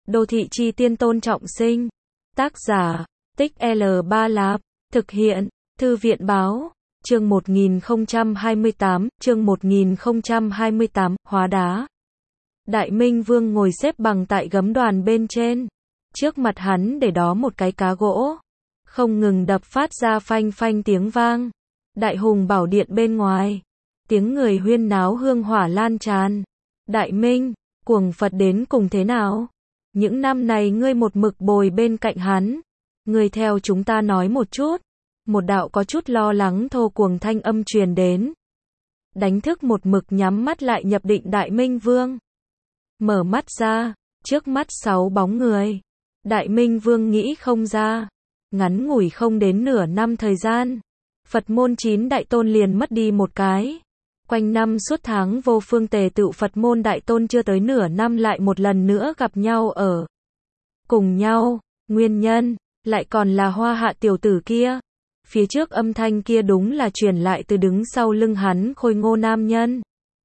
Đô thị chi tiên Tôn Trọng Sinh. Tác giả, Tích L Ba Lạp. Thực hiện, Thư viện Báo. Chương 1028, Hóa đá. Đại Minh Vương ngồi xếp bằng tại gấm đoàn bên trên. Trước mặt hắn để đó một cái cá gỗ. Không ngừng đập phát ra phanh phanh tiếng vang. Đại Hùng Bảo Điện bên ngoài. Tiếng người huyên náo hương hỏa lan tràn. Đại Minh, cuồng Phật đến cùng thế nào? Những năm này ngươi một mực bồi bên cạnh hắn. Ngươi theo chúng ta nói một chút. Một đạo có chút lo lắng thô cuồng thanh âm truyền đến. Đánh thức một mực nhắm mắt lại nhập định Đại Minh Vương. Mở mắt ra, trước mắt 6 bóng người. Đại Minh Vương nghĩ không ra. Ngắn ngủi không đến nửa năm thời gian. Phật môn 9 đại tôn liền mất đi một cái. Quanh năm suốt tháng vô phương tề tựu Phật môn đại tôn chưa tới nửa năm lại một lần nữa gặp nhau ở cùng nhau. Nguyên nhân, lại còn là Hoa Hạ tiểu tử kia. Phía trước âm thanh kia đúng là truyền lại từ đứng sau lưng hắn khôi ngô nam nhân.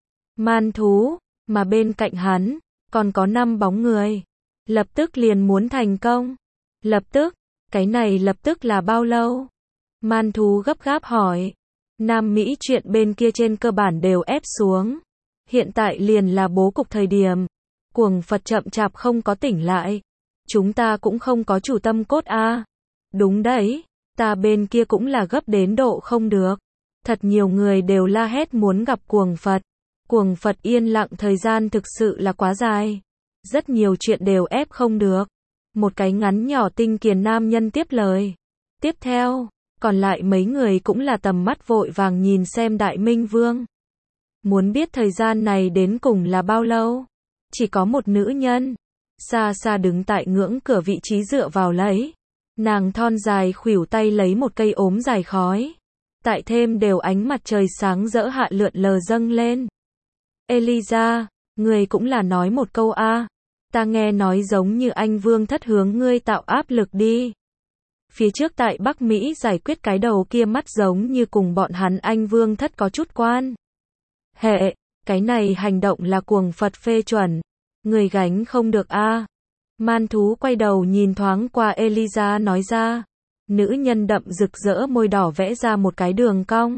Man thú, mà bên cạnh hắn, còn có 5 bóng người. Lập tức liền muốn thành công. Lập tức, cái này lập tức là bao lâu? Man thú gấp gáp hỏi. Nam Mỹ chuyện bên kia trên cơ bản đều ép xuống. Hiện tại liền là bố cục thời điểm. Cuồng Phật chậm chạp không có tỉnh lại. Chúng ta cũng không có chủ tâm cốt a. Đúng đấy, ta bên kia cũng là gấp đến độ không được. Thật nhiều người đều la hét muốn gặp cuồng Phật. Cuồng Phật yên lặng thời gian thực sự là quá dài. Rất nhiều chuyện đều ép không được. Một cái ngắn nhỏ tinh kiền nam nhân tiếp lời. Tiếp theo, còn lại mấy người cũng là tầm mắt vội vàng nhìn xem Đại Minh Vương. Muốn biết thời gian này đến cùng là bao lâu? Chỉ có một nữ nhân. Xa xa đứng tại ngưỡng cửa vị trí dựa vào lấy. Nàng thon dài khuỷu tay lấy một cây ốm dài khói. Tại thêm đều ánh mặt trời sáng rỡ hạ lượn lờ dâng lên. Eliza, người cũng là nói một câu a. Ta nghe nói giống như anh Vương thất hướng ngươi tạo áp lực đi. Phía trước tại Bắc Mỹ giải quyết cái đầu kia mắt giống như cùng bọn hắn anh Vương thất có chút quan hệ. Cái này hành động là cuồng Phật phê chuẩn. Người gánh không được a. Man thú quay đầu nhìn thoáng qua Eliza nói ra. Nữ nhân đậm rực rỡ môi đỏ vẽ ra một cái đường cong.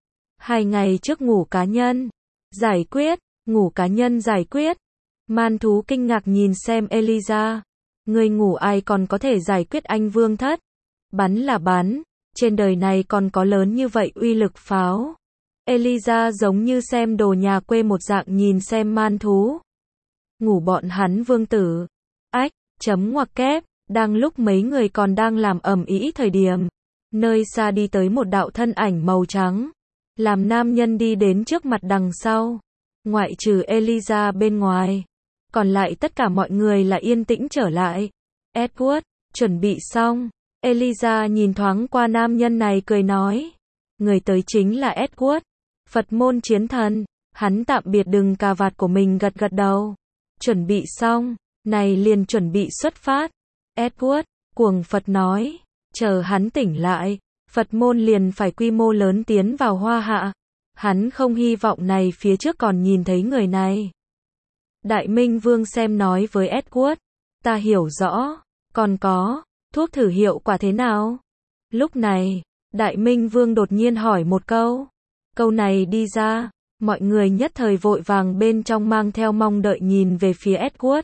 2 ngày trước ngủ cá nhân. Giải quyết, ngủ cá nhân giải quyết. Man thú kinh ngạc nhìn xem Eliza. Người ngủ ai còn có thể giải quyết anh Vương thất? Bắn là bắn. Trên đời này còn có lớn như vậy uy lực pháo. Eliza giống như xem đồ nhà quê một dạng nhìn xem man thú. Ngủ bọn hắn vương tử. Ách, chấm ngoặc kép. Đang lúc mấy người còn đang làm ầm ĩ thời điểm. Nơi xa đi tới một đạo thân ảnh màu trắng. Làm nam nhân đi đến trước mặt đằng sau. Ngoại trừ Eliza bên ngoài. Còn lại tất cả mọi người là yên tĩnh trở lại. Edward, chuẩn bị xong. Eliza nhìn thoáng qua nam nhân này cười nói. Người tới chính là Edward. Phật môn chiến thần. Hắn tạm biệt đừng cà vạt của mình gật gật đầu. Chuẩn bị xong. Này liền chuẩn bị xuất phát. Edward, cuồng Phật nói. Chờ hắn tỉnh lại. Phật môn liền phải quy mô lớn tiến vào Hoa Hạ. Hắn không hy vọng này phía trước còn nhìn thấy người này. Đại Minh Vương xem nói với Edward. Ta hiểu rõ. Còn có, thuốc thử hiệu quả thế nào? Lúc này, Đại Minh Vương đột nhiên hỏi một câu. Câu này đi ra, mọi người nhất thời vội vàng bên trong mang theo mong đợi nhìn về phía Edward.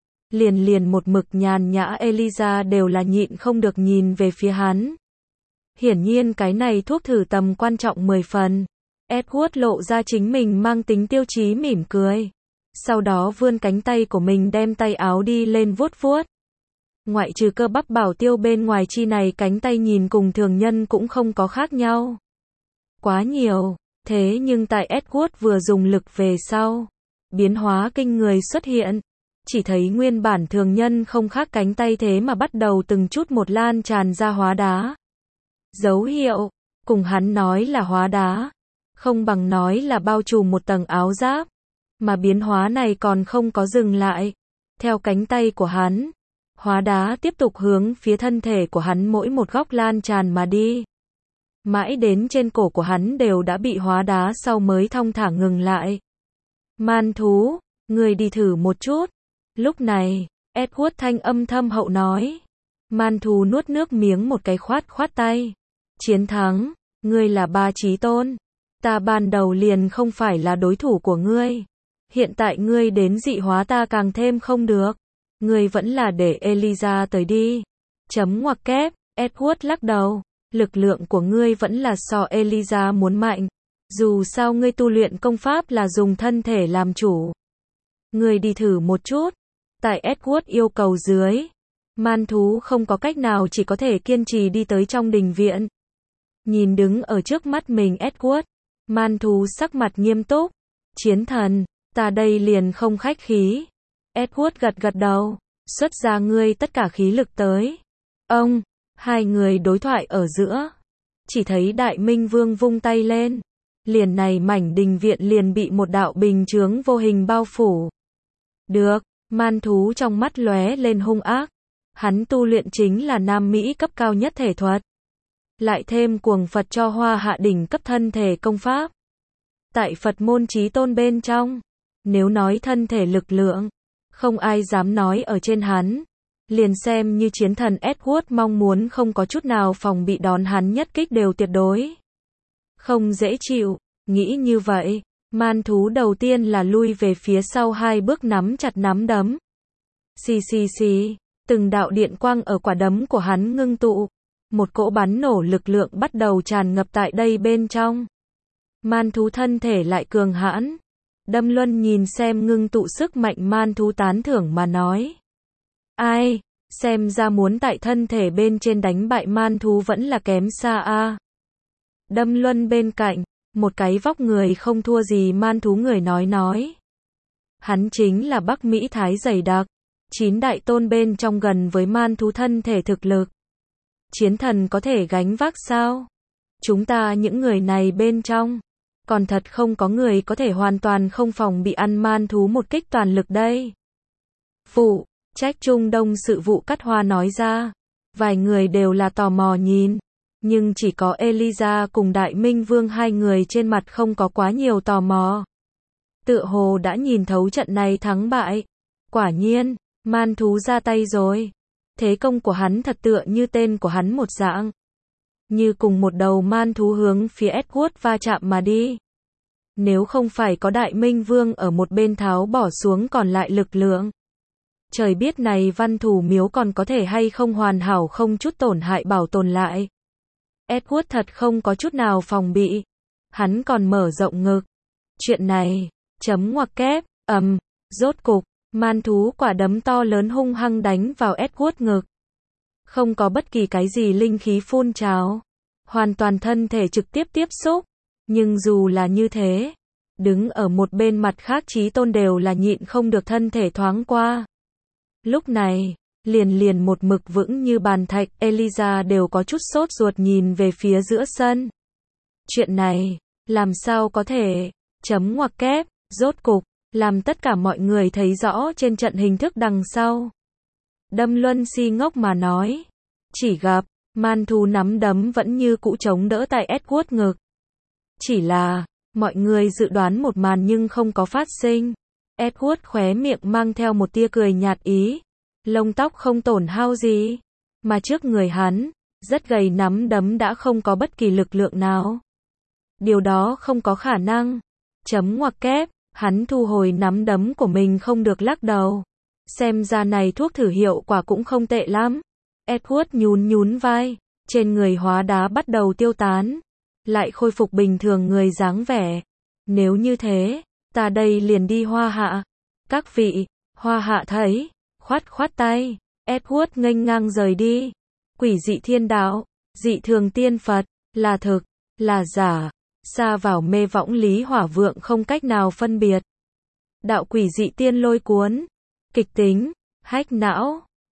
Liền một mực nhàn nhã Eliza đều là nhịn không được nhìn về phía hắn. Hiển nhiên cái này thuốc thử tầm quan trọng 10 phần. Edward lộ ra chính mình mang tính tiêu chí mỉm cười. Sau đó vươn cánh tay của mình đem tay áo đi lên vuốt vuốt. Ngoại trừ cơ bắp bảo tiêu bên ngoài chi này cánh tay nhìn cùng thường nhân cũng không có khác nhau. Quá nhiều, thế nhưng tại Edward vừa dùng lực về sau. Biến hóa kinh người xuất hiện. Chỉ thấy nguyên bản thường nhân không khác cánh tay thế mà bắt đầu từng chút một lan tràn ra hóa đá. Dấu hiệu, cùng hắn nói là hóa đá. Không bằng nói là bao trùm một tầng áo giáp. Mà biến hóa này còn không có dừng lại. Theo cánh tay của hắn, hóa đá tiếp tục hướng phía thân thể của hắn mỗi một góc lan tràn mà đi. Mãi đến trên cổ của hắn đều đã bị hóa đá sau mới thong thả ngừng lại. Man thú, người đi thử một chút. Lúc này, Edward thanh âm thâm hậu nói. Man thú nuốt nước miếng một cái khoát khoát tay. Chiến thắng, ngươi là Ba Chí Tôn. Ta ban đầu liền không phải là đối thủ của ngươi. Hiện tại ngươi đến dị hóa ta càng thêm không được. Ngươi vẫn là để Elijah tới đi. Chấm ngoặc kép, Edward lắc đầu. Lực lượng của ngươi vẫn là so Elijah muốn mạnh. Dù sao ngươi tu luyện công pháp là dùng thân thể làm chủ. Ngươi đi thử một chút. Tại Edward yêu cầu dưới, man thú không có cách nào chỉ có thể kiên trì đi tới trong đình viện. Nhìn đứng ở trước mắt mình Edward, man thú sắc mặt nghiêm túc. Chiến thần, ta đây liền không khách khí. Edward gật gật đầu, xuất ra ngươi tất cả khí lực tới. Ông, hai người đối thoại ở giữa. Chỉ thấy Đại Minh Vương vung tay lên. Liền này mảnh đình viện liền bị một đạo bình chướng vô hình bao phủ. Được, man thú trong mắt lóe lên hung ác. Hắn tu luyện chính là Nam Mỹ cấp cao nhất thể thuật. Lại thêm cuồng Phật cho Hoa Hạ đỉnh cấp thân thể công pháp. Tại Phật môn Chí Tôn bên trong, nếu nói thân thể lực lượng, không ai dám nói ở trên hắn. Liền xem như chiến thần Edward mong muốn không có chút nào phòng bị đón hắn nhất kích đều tuyệt đối không dễ chịu. Nghĩ như vậy, man thú đầu tiên là lui về phía sau 2 bước nắm chặt nắm đấm. Xì xì xì, từng đạo điện quang ở quả đấm của hắn ngưng tụ. Một cỗ bắn nổ lực lượng bắt đầu tràn ngập tại đây bên trong. Man thú thân thể lại cường hãn. Đâm Luân nhìn xem ngưng tụ sức mạnh man thú tán thưởng mà nói. Ai, xem ra muốn tại thân thể bên trên đánh bại man thú vẫn là kém xa a. Đâm Luân bên cạnh, một cái vóc người không thua gì man thú người nói. Hắn chính là Bắc Mỹ Thái dày đặc, 9 đại tôn bên trong gần với man thú thân thể thực lực. Chiến thần có thể gánh vác sao? Chúng ta những người này bên trong, còn thật không có người có thể hoàn toàn không phòng bị ăn man thú một kích toàn lực đây. Phụ trách Trung Đông sự vụ Cắt Hoa nói ra. Vài người đều là tò mò nhìn. Nhưng chỉ có Elijah cùng Đại Minh Vương hai người trên mặt không có quá nhiều tò mò. Tựa hồ đã nhìn thấu trận này thắng bại. Quả nhiên, man thú ra tay rồi. Thế công của hắn thật tựa như tên của hắn một dạng. Như cùng một đầu man thú hướng phía Edward va chạm mà đi. Nếu không phải có Đại Minh Vương ở một bên tháo bỏ xuống còn lại lực lượng. Trời biết này Văn Thủ miếu còn có thể hay không hoàn hảo không chút tổn hại bảo tồn lại. Edward thật không có chút nào phòng bị. Hắn còn mở rộng ngực. Chuyện này, chấm ngoặc kép, rốt cục, man thú quả đấm to lớn hung hăng đánh vào Edward ngực. Không có bất kỳ cái gì linh khí phun trào. Hoàn toàn thân thể trực tiếp tiếp xúc. Nhưng dù là như thế, đứng ở một bên mặt khác Chí Tôn đều là nhịn không được thân thể thoáng qua. Lúc này, liền một mực vững như bàn thạch, Elijah đều có chút sốt ruột nhìn về phía giữa sân. Chuyện này, làm sao có thể, chấm ngoặc kép, rốt cục, làm tất cả mọi người thấy rõ trên trận hình thức đằng sau. Đâm Luân si ngốc mà nói, chỉ gặp, man thú nắm đấm vẫn như cũ chống đỡ tại Edward ngực. Chỉ là, mọi người dự đoán một màn nhưng không có phát sinh. Edward khóe miệng mang theo một tia cười nhạt ý. Lông tóc không tổn hao gì. Mà trước người hắn, rất gầy nắm đấm đã không có bất kỳ lực lượng nào. Điều đó không có khả năng. Chấm ngoặc kép, hắn thu hồi nắm đấm của mình không được lắc đầu. Xem ra này thuốc thử hiệu quả cũng không tệ lắm. Edward nhún vai. Trên người hóa đá bắt đầu tiêu tán. Lại khôi phục bình thường người dáng vẻ. Nếu như thế, ta đây liền đi Hoa Hạ. Các vị, Hoa Hạ thấy, khoát tay, Edward nghênh ngang rời đi. Quỷ dị thiên đạo, dị thường tiên Phật, là thực, là giả, xa vào mê võng lý hỏa vượng không cách nào phân biệt. Đạo quỷ dị tiên lôi cuốn, kịch tính, hách não.